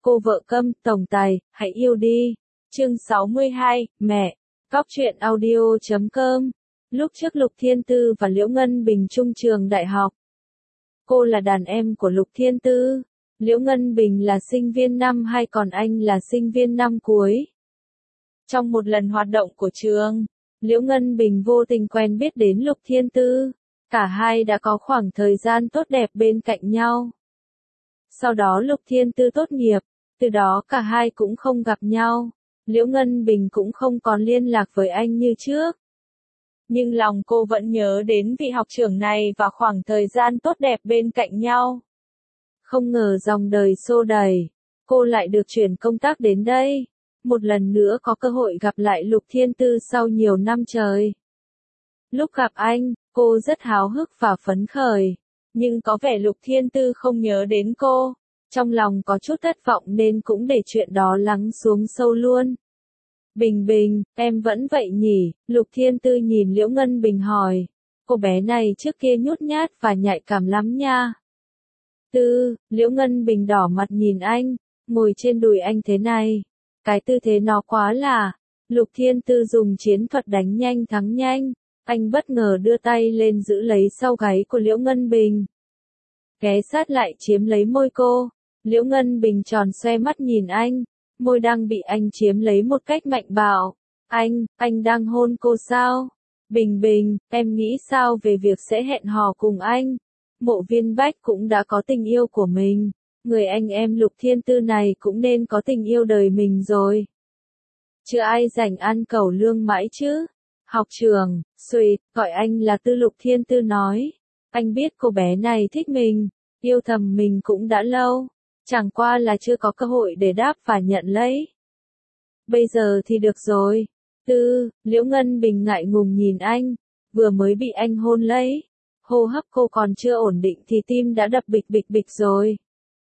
Cô vợ câm, tổng tài, hãy yêu đi. Chương 62, mẹ. Cóc truyện audio.com. Lúc trước Lục Thiên Tư và Liễu Ngân Bình chung trường đại học. Cô là đàn em của Lục Thiên Tư. Liễu Ngân Bình là sinh viên năm 2 còn anh là sinh viên năm cuối. Trong một lần hoạt động của trường, Liễu Ngân Bình vô tình quen biết đến Lục Thiên Tư. Cả hai đã có khoảng thời gian tốt đẹp bên cạnh nhau. Sau đó Lục Thiên Tư tốt nghiệp, từ đó cả hai cũng không gặp nhau. Liễu Ngân Bình cũng không còn liên lạc với anh như trước. Nhưng lòng cô vẫn nhớ đến vị học trưởng này và khoảng thời gian tốt đẹp bên cạnh nhau. Không ngờ dòng đời xô đẩy, cô lại được chuyển công tác đến đây. Một lần nữa có cơ hội gặp lại Lục Thiên Tư sau nhiều năm trời. Lúc gặp anh, cô rất háo hức và phấn khởi. Nhưng có vẻ Lục Thiên Tư không nhớ đến cô. Trong lòng có chút thất vọng nên cũng để chuyện đó lắng xuống sâu luôn. Bình Bình, em vẫn vậy nhỉ? Lục Thiên Tư nhìn Liễu Ngân Bình hỏi. Cô bé này trước kia nhút nhát và nhạy cảm lắm nha. Liễu Ngân Bình đỏ mặt nhìn anh, ngồi trên đùi anh thế này. Cái tư thế nó quá là. Lục Thiên Tư dùng chiến thuật đánh nhanh thắng nhanh. Anh bất ngờ đưa tay lên giữ lấy sau gáy của Liễu Ngân Bình. Ghé sát lại chiếm lấy môi cô. Liễu Ngân Bình tròn xoe mắt nhìn anh. Môi đang bị anh chiếm lấy một cách mạnh bạo. Anh đang hôn cô sao? Bình Bình, em nghĩ sao về việc sẽ hẹn hò cùng anh? Mộ Viên Bách cũng đã có tình yêu của mình. Người anh em Lục Thiên Tư này cũng nên có tình yêu đời mình rồi. Chứ ai rảnh ăn cẩu lương mãi chứ? Học trường, Sweet, gọi anh là Tư. Lục Thiên Tư nói. Anh biết cô bé này thích mình, yêu thầm mình cũng đã lâu. Chẳng qua là chưa có cơ hội để đáp và nhận lấy. Bây giờ thì được rồi. Liễu Ngân Bình ngại ngùng nhìn anh. Vừa mới bị anh hôn lấy. Hô hấp cô còn chưa ổn định thì tim đã đập bịch bịch bịch rồi.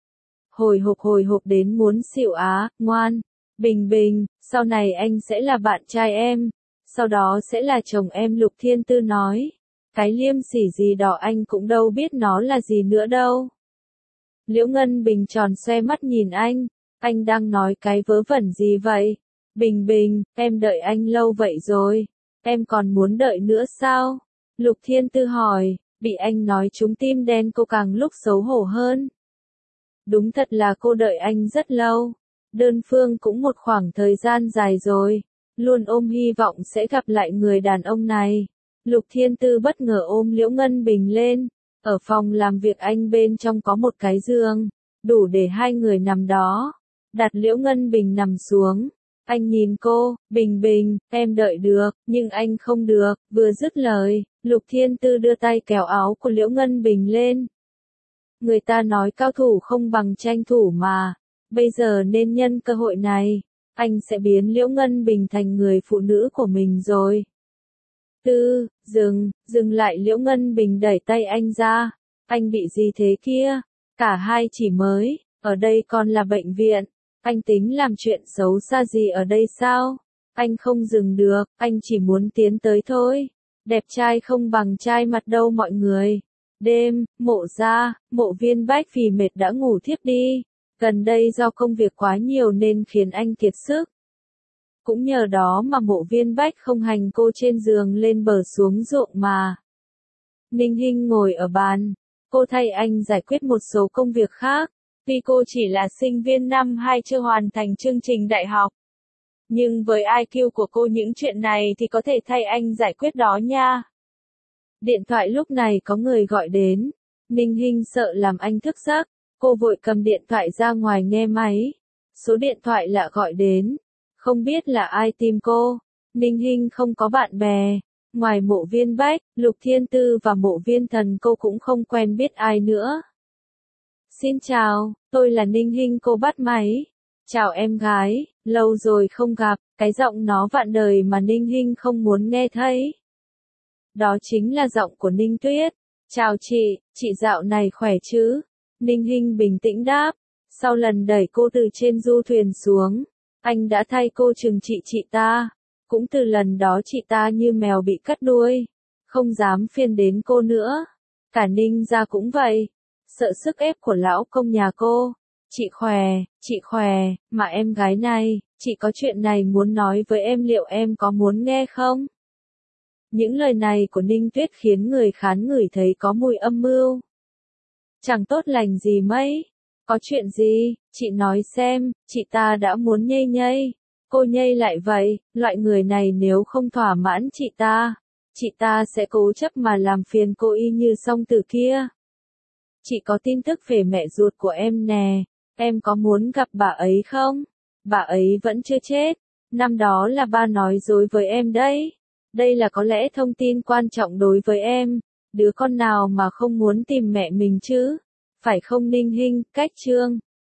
Hồi hộp đến muốn xỉu á, ngoan. Bình Bình, sau này anh sẽ là bạn trai em. Sau đó sẽ là chồng em. Lục Thiên Tư nói. Cái liêm sỉ gì đó anh cũng đâu biết nó là gì nữa đâu. Liễu Ngân Bình tròn xoe mắt nhìn anh đang nói cái vớ vẩn gì vậy? Bình Bình, em đợi anh lâu vậy rồi, em còn muốn đợi nữa sao? Lục Thiên Tư hỏi, bị anh nói trúng tim đen cô càng lúc xấu hổ hơn. Đúng thật là cô đợi anh rất lâu, đơn phương cũng một khoảng thời gian dài rồi, luôn ôm hy vọng sẽ gặp lại người đàn ông này. Lục Thiên Tư bất ngờ ôm Liễu Ngân Bình lên. Ở phòng làm việc anh bên trong có một cái giường, đủ để hai người nằm đó. Đặt Liễu Ngân Bình nằm xuống. Anh nhìn cô, Bình Bình, em đợi được, nhưng anh không được. Vừa dứt lời, Lục Thiên Tư đưa tay kéo áo của Liễu Ngân Bình lên. Người ta nói cao thủ không bằng tranh thủ mà. Bây giờ nên nhân cơ hội này, anh sẽ biến Liễu Ngân Bình thành người phụ nữ của mình rồi. Dừng lại. Liễu Ngân Bình đẩy tay anh ra. Anh bị gì thế kia? Cả hai chỉ mới, ở đây còn là bệnh viện. Anh tính làm chuyện xấu xa gì ở đây sao? Anh không dừng được, anh chỉ muốn tiến tới thôi. Đẹp trai không bằng trai mặt đâu mọi người. Đêm, Mộ Viên Bách vì mệt đã ngủ thiếp đi. Gần đây do công việc quá nhiều nên khiến anh kiệt sức. Cũng nhờ đó mà Mộ Viên Bách không hành cô trên giường lên bờ xuống ruộng mà. Ninh Hinh ngồi ở bàn. Cô thay anh giải quyết một số công việc khác. Tuy cô chỉ là sinh viên năm 2 chưa hoàn thành chương trình đại học. Nhưng với IQ của cô những chuyện này thì có thể thay anh giải quyết đó nha. Điện thoại lúc này có người gọi đến. Ninh Hinh sợ làm anh thức giấc. Cô vội cầm điện thoại ra ngoài nghe máy. Số điện thoại lạ gọi đến. Không biết là ai tìm cô. Ninh Hinh không có bạn bè. Ngoài Mộ Viên Bách, Lục Thiên Tư và Mộ Viên Thần cô cũng không quen biết ai nữa. Xin chào, tôi là Ninh Hinh. Cô bắt máy. Chào em gái, lâu rồi không gặp. Cái giọng nó vạn đời mà Ninh Hinh không muốn nghe thấy. Đó chính là giọng của Ninh Tuyết. Chào chị dạo này khỏe chứ? Ninh Hinh bình tĩnh đáp. Sau lần đẩy cô từ trên du thuyền xuống, anh đã thay cô trừng trị chị ta. Cũng từ lần đó chị ta như mèo bị cắt đuôi. Không dám phiền đến cô nữa. Cả Ninh gia cũng vậy. Sợ sức ép của lão công nhà cô. Chị khỏe, mà em gái này, chị có chuyện này muốn nói với em, liệu em có muốn nghe không? Những lời này của Ninh Tuyết khiến người khán ngửi thấy có mùi âm mưu. Chẳng tốt lành gì mấy. Có chuyện gì, chị nói xem, chị ta đã muốn nhây nhây. Cô nhây lại vậy, loại người này nếu không thỏa mãn chị ta sẽ cố chấp mà làm phiền cô y như song tử kia. Chị có tin tức về mẹ ruột của em nè, em có muốn gặp bà ấy không? Bà ấy vẫn chưa chết, năm đó là ba nói dối với em đấy. Đây là có lẽ thông tin quan trọng đối với em, đứa con nào mà không muốn tìm mẹ mình chứ? Phải không Ninh Hinh, Cách Trương?